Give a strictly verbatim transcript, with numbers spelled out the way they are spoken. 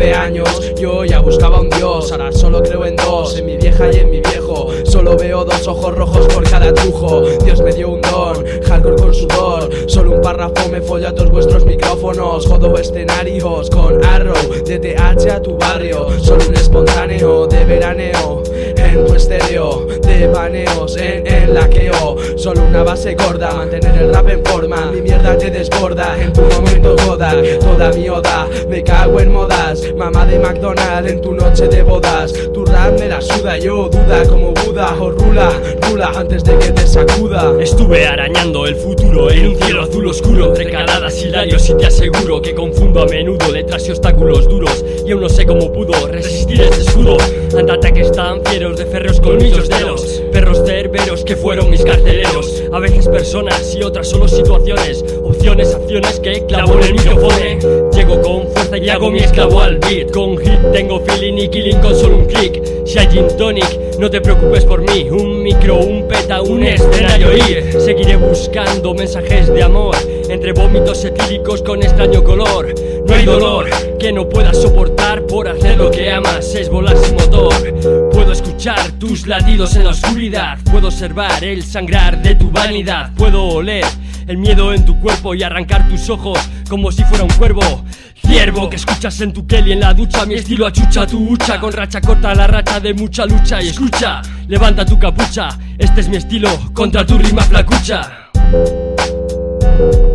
nueve años yo ya buscaba un dios, ahora solo creo en dos, en mi vieja y en mi viejo. Solo veo dos ojos rojos por cada trujo. Dios me dio un don, hardcore con sudor. Solo un párrafo me folla a todos vuestros micrófonos. Jodo escenarios con Arrow, de T H a tu barrio. Solo un espontáneo de veraneo en tu estéreo, de baneos en el laqueo. Solo una base gorda, mantener el rap en forma. Mi mierda te desborda, en tu momento goda. Toda mi oda, me cago en modas. Mamá de McDonald's en tu noche de bodas. Tu rap me la suda, yo duda como Buda. O rula, rula antes de que te sacuda. Estuve arañando el futuro en un cielo azul oscuro, entre caladas hilarios, y te aseguro que confundo a menudo letras y obstáculos duros. Y aún no sé cómo pudo resistir este escudo ante ataques tan fieros de férreos colmillos de los perros cerberos que fueron mis carceleros. A veces personas y otras solo situaciones, opciones, acciones que clavo en el micrófono. Llego con fuerza y hago mi esclavo al beat. Con hit tengo feeling y killing con solo un click. Si hay gin tonic, no te preocupes por mí. Un micro, un peta, un escenario y seguiré buscando mensajes de amor entre vómitos etíricos con extraño color. No hay dolor que no puedas soportar por hacer lo que amas, es volar sin motor. Puedo escuchar tus latidos en la oscuridad, puedo observar el sangrar de tu vanidad, puedo oler el miedo en tu cuerpo y arrancar tus ojos como si fuera un cuervo. Ciervo que escuchas en tu Kelly en la ducha, mi estilo achucha tu hucha, con racha corta la racha de mucha lucha. Y escucha, levanta tu capucha, este es mi estilo contra tu rima flacucha.